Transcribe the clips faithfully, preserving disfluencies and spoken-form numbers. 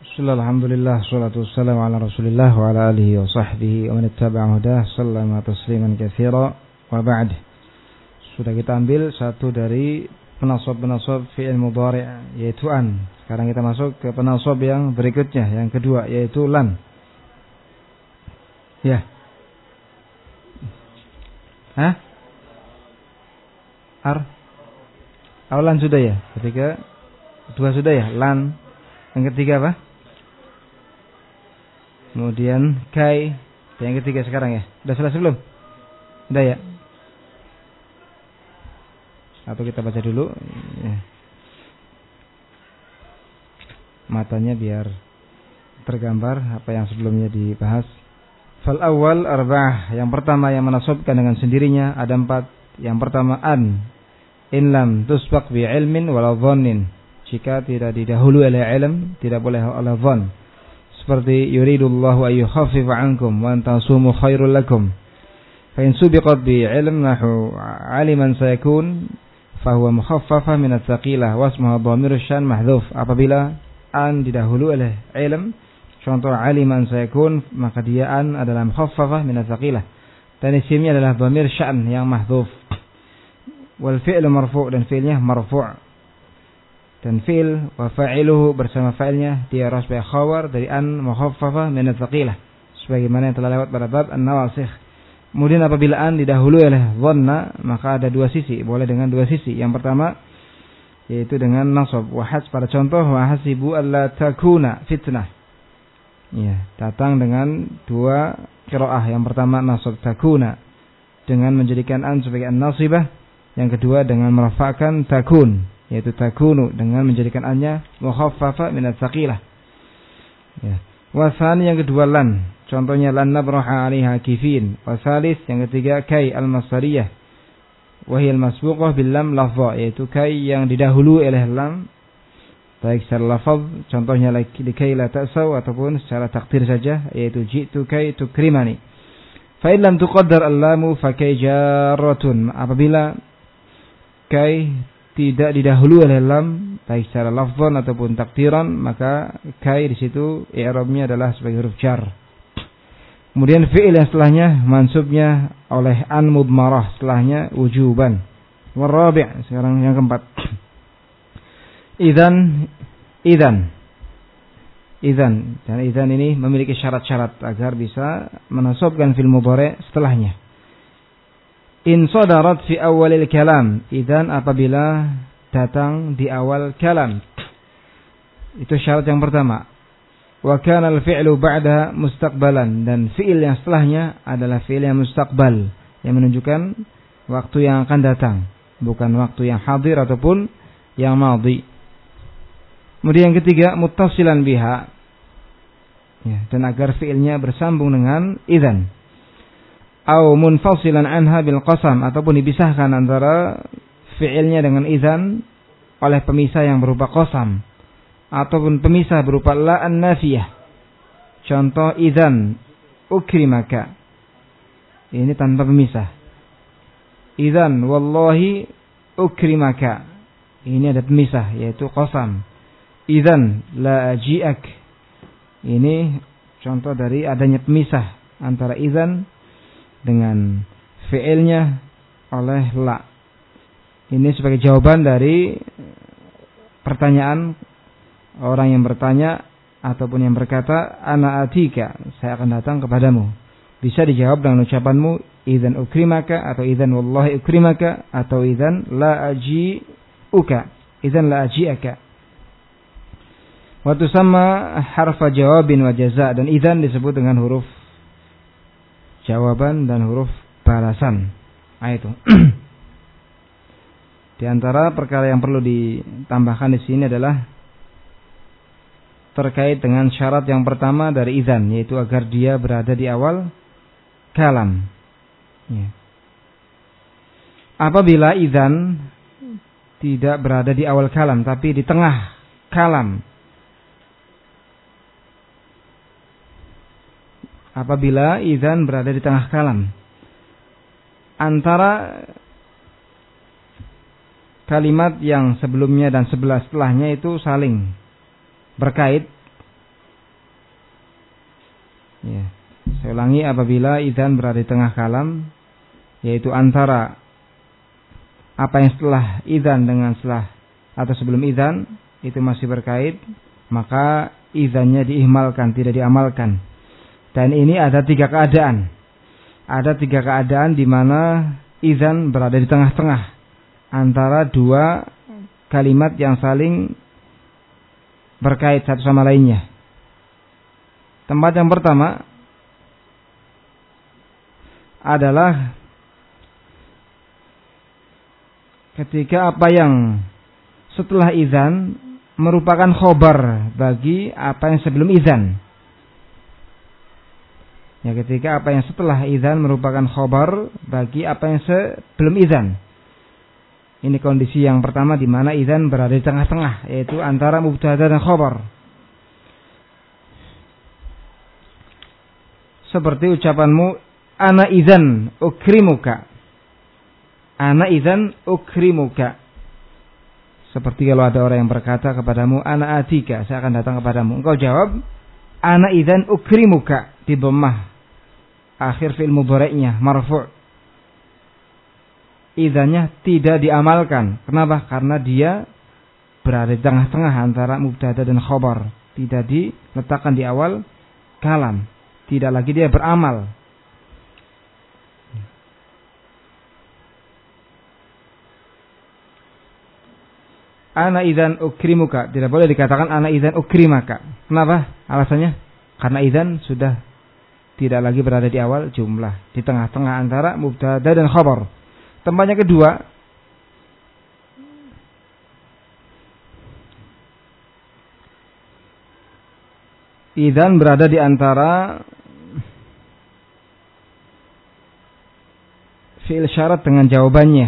Bismillah, alhamdulillah, salatu wassalamu ala rasulillah wa ala alihi wa sahbihi wa man ittaba'a hudah, sallama tasliman katsira wa ba'd. Sudah kita ambil satu dari penasab-penasab fi'il mudhari' yaitu an. Sekarang kita masuk ke penasab yang berikutnya, yang kedua yaitu lan. Ya. Hah? Ar? Awalan sudah ya? Ketiga dua sudah ya? Lan. Yang ketiga apa? Kemudian kai. Yang ketiga sekarang ya. Sudah selesai belum? Sudah ya? Atau kita baca dulu ya. Matanya biar tergambar apa yang sebelumnya dibahas. Fal awal arba'ah. Yang pertama yang menasabkan dengan sendirinya ada empat. Yang pertama an. In lam tusbaq bi ilmin wala dhannin. Jika tidak didahului oleh ilm, tidak boleh oleh dhann. Seperti yuridullahu ay yukhaffifa 'ankum wa antasumu khairul lakum. Fa in subiqat bi ilm nahu 'aliman sayakun fa huwa mukhaffafa min ats-tsaqilah wa ismuhu dhamirus syan mahdhuf. Apabila an didahului oleh ilm, contoh 'aliman sayakun, maka dia an adalah mukhaffafah min ats-tsaqilah. Dan isimnya adalah dhamir syan yang mahdhuf. Wal fi'lu marfu' dan fi'ilnya marfu'. Dan fi'il wa fa'iluhu bersama fa'ilnya dia harus sebagai khabar dari an mukhaffafah min ats-tsaqilah, sebagaimana yang telah lewat pada bab an-nawasikh. Kemudian apabila an didahului oleh dhanna, maka ada dua sisi, boleh dengan dua sisi. Yang pertama yaitu dengan nasab wa has, pada contoh wa hasibu alla takuna fitnah. Ya, datang dengan dua qiraah. Yang pertama nasab takuna dengan menjadikan an sebagai an-nasibah, yang kedua dengan merafa'kan takun, yaitu takunu dengan menjadikan annya mukhaffafa min ats-tsaqilah. Ya. Wa tsani yang kedua lan, contohnya lan nabraha 'alaiha kifin. Wa tsalis yang ketiga kai al-masdariyah wa hiya al-masbuqah bil lam lafdha, yaitu kai yang didahului oleh lam baik secara lafaz, contohnya likai la ta'saw, ataupun secara takdir saja, yaitu ji'tu kai tukrimani. Fa in lam tuqaddar al-lamu fa kai jarratun. Apabila kai tidak didahului oleh lam baik secara lafzan ataupun takdiran, maka kai di situ i'rabnya adalah sebagai huruf jar. Kemudian fi'il yang setelahnya mansubnya oleh an mudmarah, setelahnya wujuban. Warabi', sekarang yang keempat. Idzan idzan idzan dan idzan ini memiliki syarat-syarat agar bisa menasabkan fi'il mudhari' setelahnya. In sadarat fi awalil kalam, idzan apabila datang di awal kalam. Itu syarat yang pertama. Wa kana al-fi'lu ba'da mustaqbalan, dan fi'il yang setelahnya adalah fi'il yang mustaqbal, yang menunjukkan waktu yang akan datang, bukan waktu yang hadir ataupun yang madhi. Kemudian yang ketiga muttasilan biha. Ya, dan agar fi'ilnya bersambung dengan idzan. Au munfasilan anha bil qasam, ataupun dipisahkan antara fi'ilnya dengan idzan oleh pemisah yang berupa qasam, ataupun pemisah berupa la an-nafiyah. Contoh idzan ukrimaka, ini tanpa pemisah. Idzan wallahi ukrimaka, ini ada pemisah yaitu qasam. Idzan la aji'ak, ini contoh dari adanya pemisah antara idzan dengan fi'ilnya oleh la. Ini sebagai jawaban dari pertanyaan orang yang bertanya ataupun yang berkata ana atika, saya akan datang kepadamu. Bisa dijawab dengan ucapanmu idzan ukrimaka, atau idzan wallahi ukrimaka, atau idzan la aji'uka, idzan la aji'aka. Wa tusamma harfa jawabin wa jaza', dan idzan disebut dengan huruf jawaban dan huruf balasan. Nah, itu. Di antara perkara yang perlu ditambahkan di sini adalah terkait dengan syarat yang pertama dari idzan, yaitu agar dia berada di awal kalam. Ya. Apabila idzan tidak berada di awal kalam tapi di tengah kalam, apabila idzan berada di tengah kalam antara kalimat yang sebelumnya dan sebelah setelahnya itu saling berkait, ulangi, apabila idzan berada di tengah kalam, yaitu antara apa yang setelah idzan dengan setelah atau sebelum idzan itu masih berkait, maka idzannya diihmalkan, tidak diamalkan. Dan ini ada tiga keadaan. Ada tiga keadaan di mana idzan berada di tengah-tengah antara dua kalimat yang saling berkait satu sama lainnya. Tempat yang pertama adalah ketika apa yang setelah idzan merupakan khobar bagi apa yang sebelum idzan. Ya, ketika apa yang setelah idzan merupakan khobar bagi apa yang sebelum idzan. Ini kondisi yang pertama di mana idzan berada di tengah-tengah, yaitu antara mubtada dan khobar. Seperti ucapanmu, ana idzan ukrimuka. Ana idzan ukrimuka. Seperti kalau ada orang yang berkata kepadamu, ana atika, saya akan datang kepadamu. Engkau jawab, ana idzan ukrimuka, di dhammah akhir fi'il mudhari'nya marfu'. Idzannya tidak diamalkan. Kenapa? Karena dia berada di tengah-tengah antara mubtada dan khabar. Tidak diletakkan di awal kalam. Tidak lagi dia beramal. Ana idzan ukrimuka. Tidak boleh dikatakan ana idzan ukrimaka. Kenapa? Alasannya? Karena idzan sudah tidak lagi berada di awal jumlah. Di tengah-tengah antara mubtada dan khabar. Tempatnya kedua, idzan berada di antara fi'il syarat dengan jawabannya.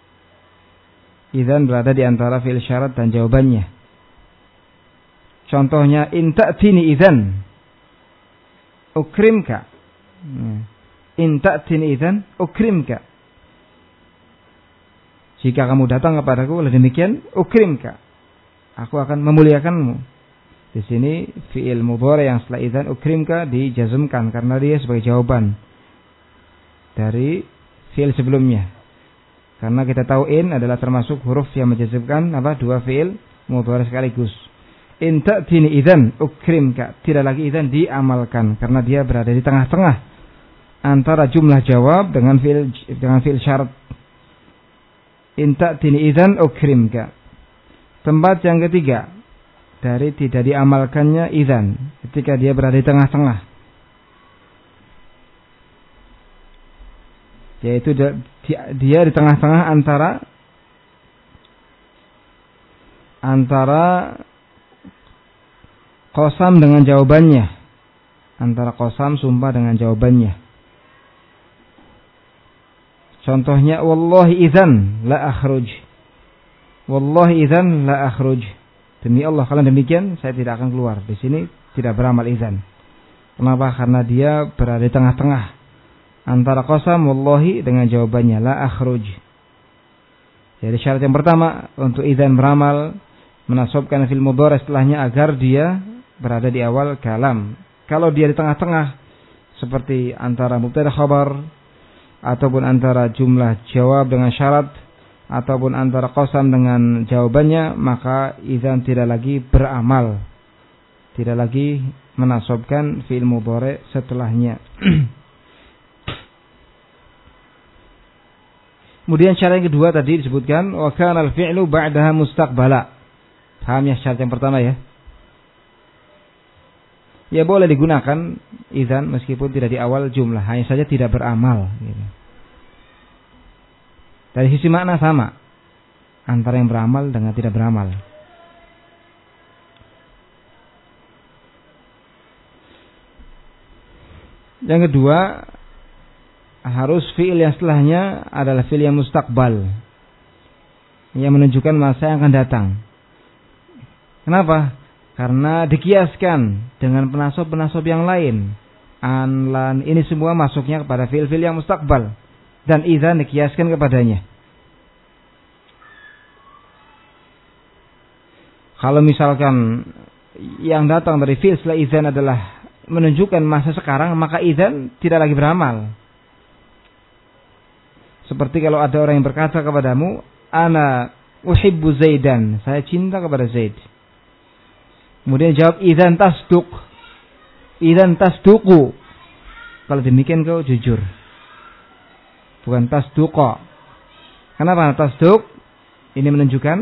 Idzan berada di antara fi'il syarat dan jawabannya. Contohnya, in ta'tini idzan ukrimka. In ta'tini idzan ukrimka. Jika kamu datang kepadaku, oleh demikian ukrimka, aku akan memuliakanmu. Di sini fi'il mudhari yang setelah idzan ukrimka dijazmkan karena dia sebagai jawaban dari fi'il sebelumnya. Karena kita tahu in adalah termasuk huruf yang menjazmkan apa? Dua fi'il mudhari sekaligus. In ta'tini idzan ukrimka, tidak lagi idzan diamalkan karena dia berada di tengah-tengah antara jumlah jawab dengan fi'il dengan fi'il syarat. In ta'tini idzan ukrimka. Tempat yang ketiga dari tidak diamalkannya idzan ketika dia berada di tengah-tengah, yaitu dia di tengah-tengah antara antara qasam dengan jawabannya, antara qasam sumpah dengan jawabannya. Contohnya, wallahi idzan la akhruj. Wallahi idzan la akhruj. Demi Allah, kalau demikian saya tidak akan keluar. Di sini tidak beramal idzan. Kenapa? Karena dia berada di tengah-tengah antara qasam wallahi dengan jawabannya la akhruj. Jadi syarat yang pertama untuk idzan beramal, menasabkan fil mudhari setelahnya agar dia berada di awal kalam. Kalau dia di tengah-tengah seperti antara mubtada khabar, ataupun antara jumlah jawab dengan syarat, ataupun antara qasam dengan jawabannya, maka idzan tidak lagi beramal, tidak lagi menasabkan fi'il mudhari setelahnya. Kemudian syarat yang kedua tadi disebutkan wa kana al-fi'lu ba'daha mustaqbala. Paham ya syarat yang pertama ya? Ya boleh digunakan idzan meskipun tidak di awal jumlah, hanya saja tidak beramal gitu. Dari sisi makna sama antara yang beramal dengan tidak beramal. Yang kedua, harus fi'il yang setelahnya adalah fi'il yang mustaqbal, yang menunjukkan masa yang akan datang. Kenapa? Karena dikiaskan dengan penasab-penasab yang lain. An, lan, ini semua masuknya kepada fi'il-fi'il yang mustaqbal. Dan idzan dikiaskan kepadanya. Kalau misalkan yang datang dari fi'il setelah idzan adalah menunjukkan masa sekarang, maka idzan tidak lagi beramal. Seperti kalau ada orang yang berkata kepadamu, ana uhibbu Zaidan, saya cinta kepada Zaid. Kemudian jawab idzan tasduq, idzan tasduqu, kalau demikian kau jujur, bukan tasduqa. Kenapa tasduq? Ini menunjukkan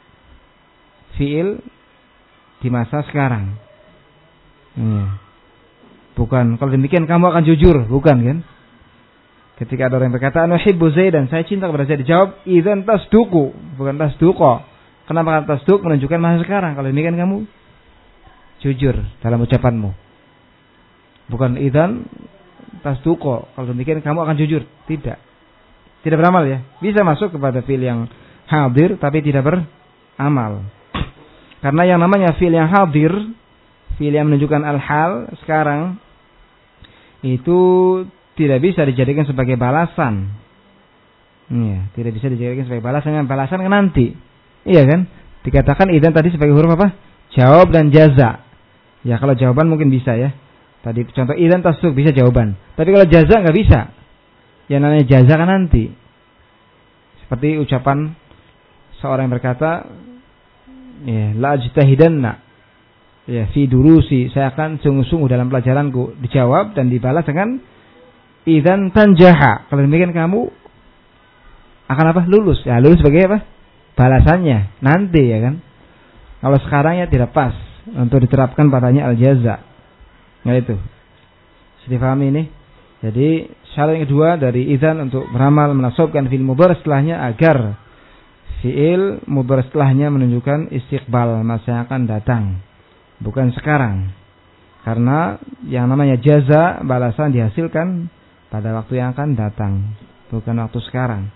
fiil di masa sekarang. Hmm. Bukan kalau demikian kamu akan jujur, bukan kan? Ketika ada orang yang berkata ana uhibbu Zaidan, saya cinta kepada Zaid, dijawab idzan tasduqu, bukan tasduqa. Kenapa kata tasduq? Menunjukkan masa sekarang. Kalau demikian kamu jujur dalam ucapanmu. Bukan idzan tasduqa. Kalau demikian kamu akan jujur. Tidak. Tidak beramal ya. Bisa masuk kepada fiil yang hadir tapi tidak beramal. Karena yang namanya fiil yang hadir, fiil yang menunjukkan al-hal sekarang, itu tidak bisa dijadikan sebagai balasan. Iya, tidak bisa dijadikan sebagai balasan. Balasan kan nanti. Iya kan? Dikatakan idzan tadi sebagai huruf apa? Jawab dan jaza. Ya kalau jawaban mungkin bisa ya. Tadi contoh idzan tasduq bisa jawaban. Tapi kalau jaza nggak bisa. Yang namanya jaza kan nanti. Seperti ucapan seorang yang berkata, ya, la ajtahidanna. Ya, fi durusi, saya akan sungguh-sungguh dalam pelajaranku. Dijawab dan dibalas dengan idzan tanjaha. Kalau demikian kamu akan apa? Lulus. Ya, lulus sebagai apa? Balasannya nanti ya kan. Kalau sekarang ya tidak pas untuk diterapkan padanya al-jaza. Nah itu. Sudah paham ini? Jadi syarat yang kedua dari idzan untuk beramal menasabkan fi'il mudhari setelahnya agar fi'il mudhari setelahnya menunjukkan istiqbal, masa yang akan datang, bukan sekarang. Karena yang namanya jaza, balasan dihasilkan pada waktu yang akan datang, bukan waktu sekarang.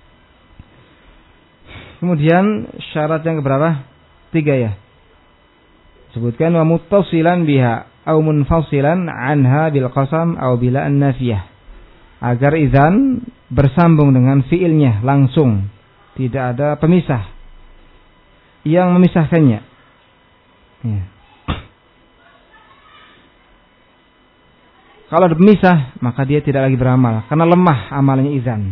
Kemudian syarat yang keberapa? Tiga ya. Sebutkan wa muttasilan biha au munfasilan anha bil qasam au bila an-nafiyah. Agar idzan bersambung dengan fiilnya langsung, tidak ada pemisah yang memisahkannya. Ya. Kalau ada pemisah, maka dia tidak lagi beramal karena lemah amalnya idzan.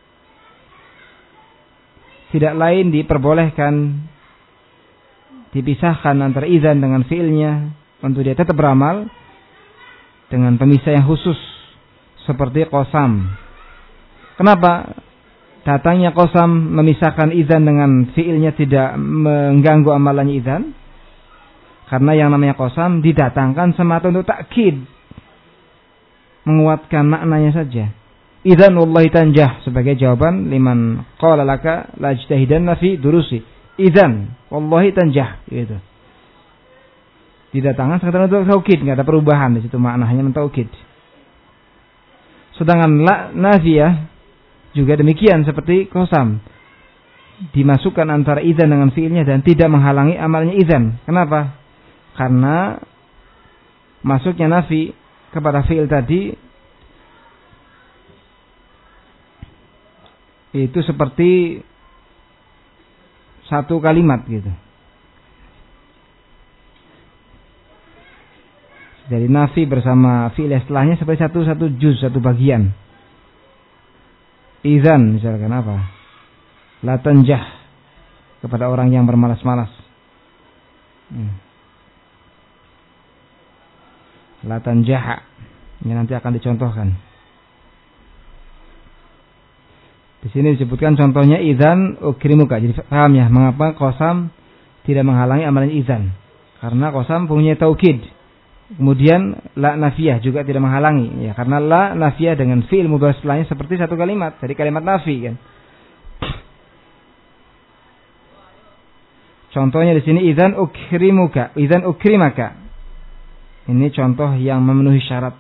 Tidak lain diperbolehkan dipisahkan antara idzan dengan fiilnya untuk dia tetap beramal dengan pemisah yang khusus seperti qasam. Kenapa? Datangnya qasam memisahkan idzan dengan fiilnya tidak mengganggu amalannya idzan? Karena yang namanya qasam didatangkan semata untuk takkid, menguatkan maknanya saja. Idzan wallahi tanjah sebagai jawaban liman qala laka la ijtahidanna fi durusi. Idzan wallahi tanjah gitu. Didatangkan sekadar untuk taukid, enggak ada perubahan di situ, maknanya mentaukid. Sedangkan la nafiyah juga demikian seperti qasam. Dimasukkan antara idzan dengan fiilnya dan tidak menghalangi amalnya idzan. Kenapa? Karena masuknya nafi kepada fiil tadi itu seperti satu kalimat gitu. Jadi nafi bersama fiil setelahnya seperti satu satu juz, satu bagian. Idzan misalkan apa? La tanjah kepada orang yang bermalas-malas. Hmm. La tanjaha. Ini nanti akan dicontohkan. Di sini disebutkan contohnya idzan ukrimuka. Jadi paham ya mengapa qasam tidak menghalangi amalan idzan? Karena qasam punya taukid. Kemudian la nafiyah juga tidak menghalangi ya, karena la nafiyah dengan fi'il mudhari setelahnya seperti satu kalimat, jadi kalimat nafi kan. Contohnya di sini idzan ukrimuka, idzan ukrimaka. Ini contoh yang memenuhi syarat.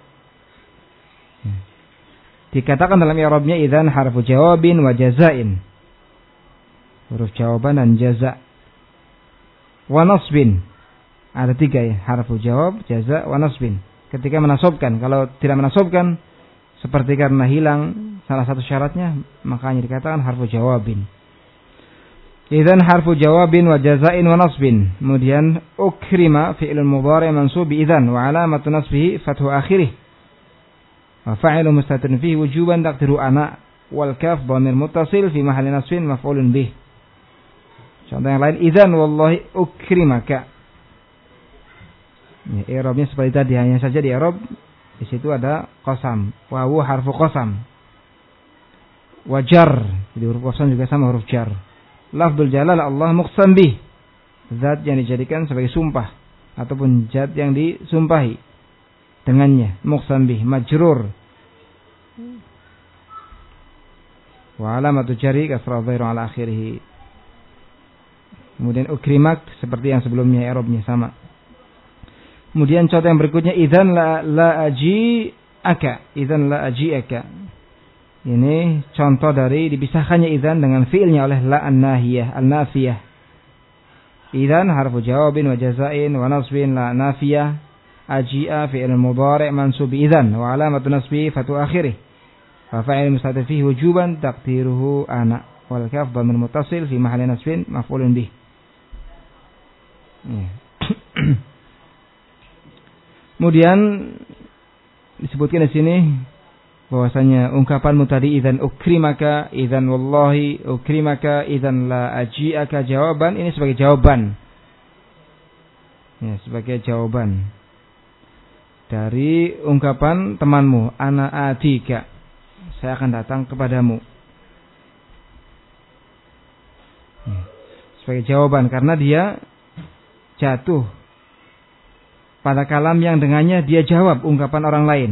Dikatakan dalam i'rabnya idzan harfu jawabin wa jazain. Huruf jawaban dan jaza. Wa nasbin. Ada tiga ya, harfu jawab, jaza, wa nasbin. Ketika menasabkan, kalau tidak menasabkan seperti karena hilang salah satu syaratnya, makanya dikatakan harfu jawabin. Idzan harfu jawabin wa jazain wa nasbin. Kemudian ukrima fi'lun mudhari' mansub bi idzan wa alamatu nasbihi fathu akhirih. Wa fa'ilu mustatirun fihi wujuban taqdiru ana wal kaf dhamir muttasil fi mahalli nasbin maf'ulun bih. Contoh yang lain, idzan wallahi ukrimaka. Ya, i'rabnya seperti tadi, hanya saja di i'rab di situ ada qasam. Wawu harfu qasam. Wajar. Jadi huruf qasam juga sama huruf jar. Lafdzul jalal Allah muqsam bih. Zat yang dijadikan sebagai sumpah ataupun zat yang disumpahi dengannya, muqsam bih, majrur. Wa alamatu jari kasrah dhahir ala akhirih. Kemudian ukrimak seperti yang sebelumnya, i'rabnya sama. Kemudian contoh yang berikutnya, idzan la la aji'aka. Idzan la aji'aka. Ini contoh dari dipisahkannya idzan dengan fi'ilnya oleh la an-nahiyah, an-nafiyah. Idzan harfu jawabin wa jazain wa nasbin la nafiyah. Aji'a fi'il mudhari' mansub idzan wa alamatu nasbihi fatu akhirih. Fa fa'il mustatir fihi wujuban taqdiruhu ana wal kaf dhamir muttasil fi mahalli nasbin maf'ulun bih. Kemudian disebutkan di sini bahwasanya ungkapan mutadi idzan ukrimaka, idzan wallahi ukrimaka, idzan la aji'aka jawaban, ini sebagai jawaban. Ya, sebagai jawaban dari ungkapan temanmu, ana atika, saya akan datang kepadamu. Ya, sebagai jawaban karena dia jatuh pada kalam yang dengannya dia jawab ungkapan orang lain.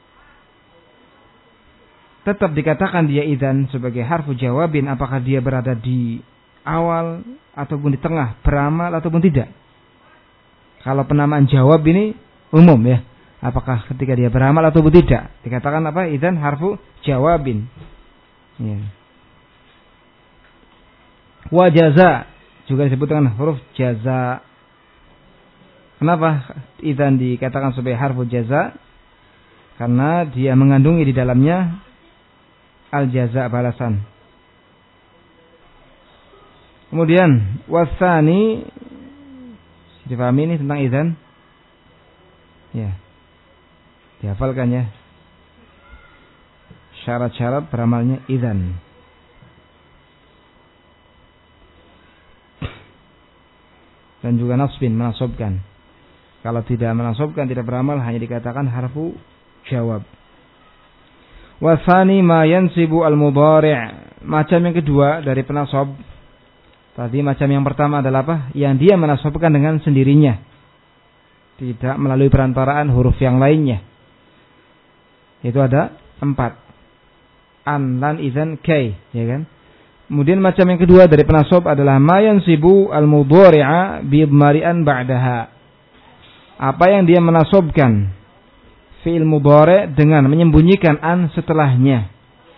Tetap dikatakan dia idzan sebagai harfu jawabin apakah dia berada di awal ataupun di tengah, beramal ataupun tidak. Kalau penamaan jawab ini umum ya, apakah ketika dia beramal ataupun tidak, dikatakan apa? Idzan harfu jawabin. Ya. Wa jaza juga disebut dengan huruf jaza. Kenapa idzan dikatakan sebagai harfu jaza? Karena dia mengandungi di dalamnya al-jaza, balasan. Kemudian wasani, dipahami ini tentang idzan? Ya. Dihafalkan ya. Syarat-syarat beramalnya idzan. Dan juga nasbin, menasobkan. Kalau tidak menasobkan, tidak beramal, hanya dikatakan harfu jawab. Wasani ma yansibu al-mudhari'. Macam yang kedua dari penasob. Tadi macam yang pertama adalah apa? Yang dia menasobkan dengan sendirinya, tidak melalui perantaraan huruf yang lainnya. Itu ada empat. An, lan, idzan, kay, ya kan? Kemudian macam yang kedua dari penasob adalah ma yansibu al-mudhari'a bi idmari'an ba'daha. Apa yang dia menasobkan fi'il mudhari' dengan menyembunyikan an setelahnya.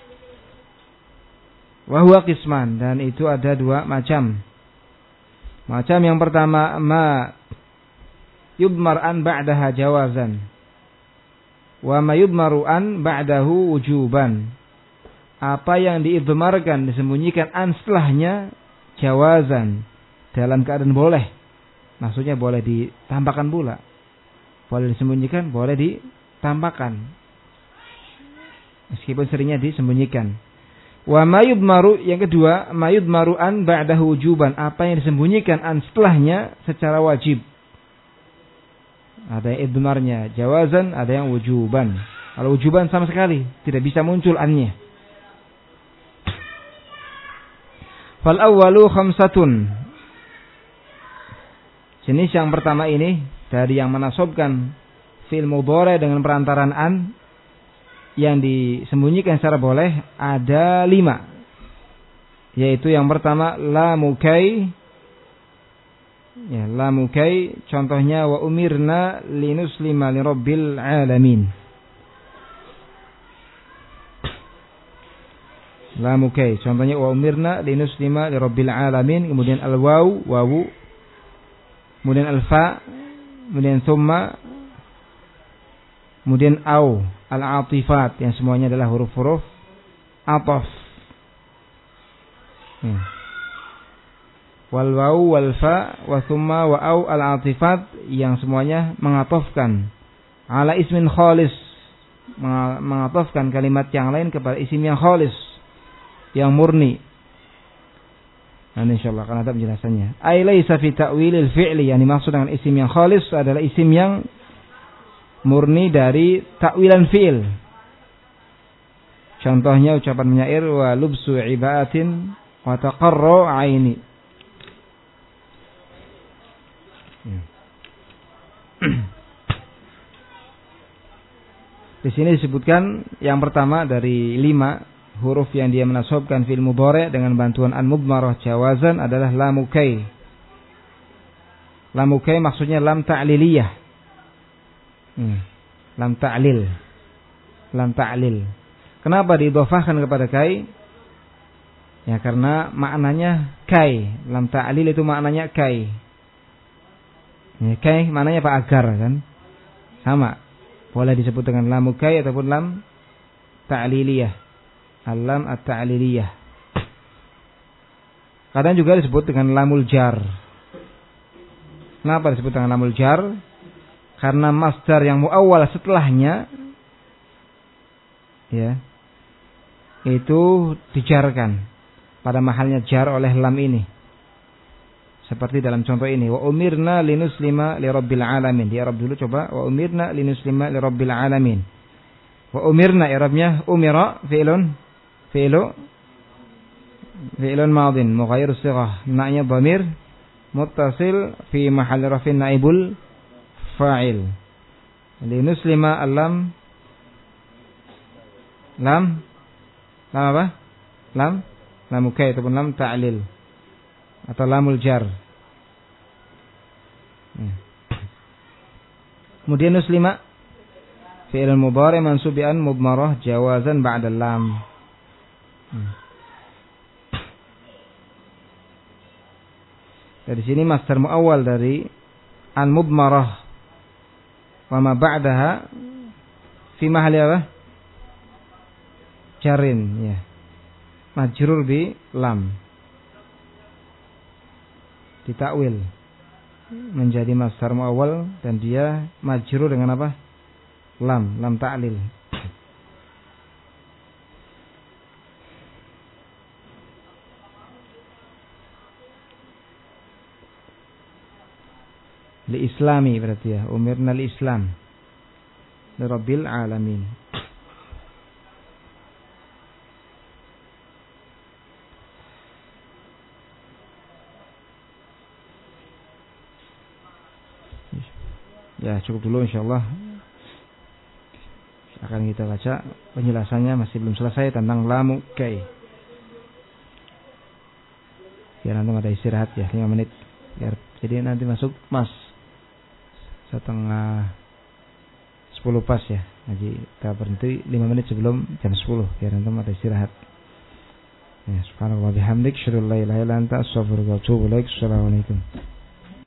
Wa huwa qisman, dan itu ada dua macam. Macam yang pertama, ma yudmar an ba'daha jawazan wa ma yudmaru an ba'dahu wujuban. Apa yang diidmarkan, disembunyikan an setelahnya jawazan, dalam keadaan boleh. Maksudnya boleh ditambahkan pula. Boleh disembunyikan, boleh ditampakkan. Meskipun seringnya disembunyikan. Wa ma yudmaru, yang kedua, ma yudmaru an ba'dahu wujuban. Apa yang disembunyikan an setelahnya secara wajib. Ada yang idmarnya jawazan, ada yang wujuban. Kalau wujuban sama sekali tidak bisa muncul annya. Fal awwalu khamsatun. Jenis yang pertama ini dari yang menasobkan fi'il mudhari' dengan perantaraan an yang disembunyikan secara boleh ada lima. Yaitu yang pertama la mukai. Ya, la mukai contohnya wa umirna linuslima lirabbil alamin. La mukai contohnya wa umirna linuslima lirabbil alamin. Kemudian al waw, wawu. Kemudian al fa, kemudian thumma, kemudian au, al-atifat yang semuanya adalah huruf-huruf ataf. Hmm. wal waw wal fa wa thumma wa au al atifat yang semuanya mengatofkan ala ismin khalis, mengatofkan kalimat yang lain kepada isim yang khalis, yang murni. Nah, insyaallah akan ada penjelasannya. Ai laisa fi ta'wilil fi'li, yang dimaksud dengan isim yang khalis adalah isim yang murni dari takwilan fi'il. Contohnya ucapan penyair wa lubsu ibaatin wa taqarru aini. Di sini disebutkan yang pertama dari lima huruf yang dia menasobkan fi'il mudhari' dengan bantuan an-mudmarah jawazan adalah lam kai. Lam kai maksudnya lam ta'liliyah. Hmm. Lam ta'lil. Lam ta'lil. Kenapa diidhafahkan kepada kai? Ya karena maknanya kai. Lam ta'lil itu maknanya kai. Ya, kai maknanya apa? Agar kan? Sama. Boleh disebut dengan lam kai ataupun lam ta'liliyah. Lam at-ta'liliyah. Kadang juga disebut dengan lamul jar. Kenapa disebut dengan lamul jar? Karena masdar yang muawwal setelahnya ya itu dijarkan pada mahalnya jar oleh lam ini. Seperti dalam contoh ini, wa umirna linuslima lirabbil alamin. Di Arab dulu coba, wa umirna linuslima lirabbil alamin. Wa umirna i'rabnya umira fi'lun fi'lu fi'lun madin mughayyir sighah, na'nya dhamir muttasil fi mahall rafin naibul fa'il. Linuslima al-lam lam lam apa? Lam lam kai ataupun lam ta'lil atau lamul jar. Kemudian nuslima fi'il mudhari' mansub bi an mudmarah jawazan ba'da lam. Dari sini masdar muawwal dari an mudmarah wa ma ba'daha fi mahalli apa? Jarin ya. Majrur bi lam. Ditakwil menjadi masdar muawwal dan dia majrur dengan apa? Lam, lam ta'lil. Li islami berarti ya, umirna li islam. Li rabbil alamin. Ya, cukup dulu insyaallah. Akan kita baca penjelasannya, masih belum selesai tentang lamu kai. Biar nanti ada istirahat ya lima menit. Biar jadi nanti masuk mas setengah sepuluh pas ya. Jadi kita berhenti lima menit sebelum jam sepuluh biar nanti ada istirahat. Ya, subhanallah bihamdik, syukur la ilaha illa anta, astaghfiruka wa atubu ilaik. Assalamualaikum.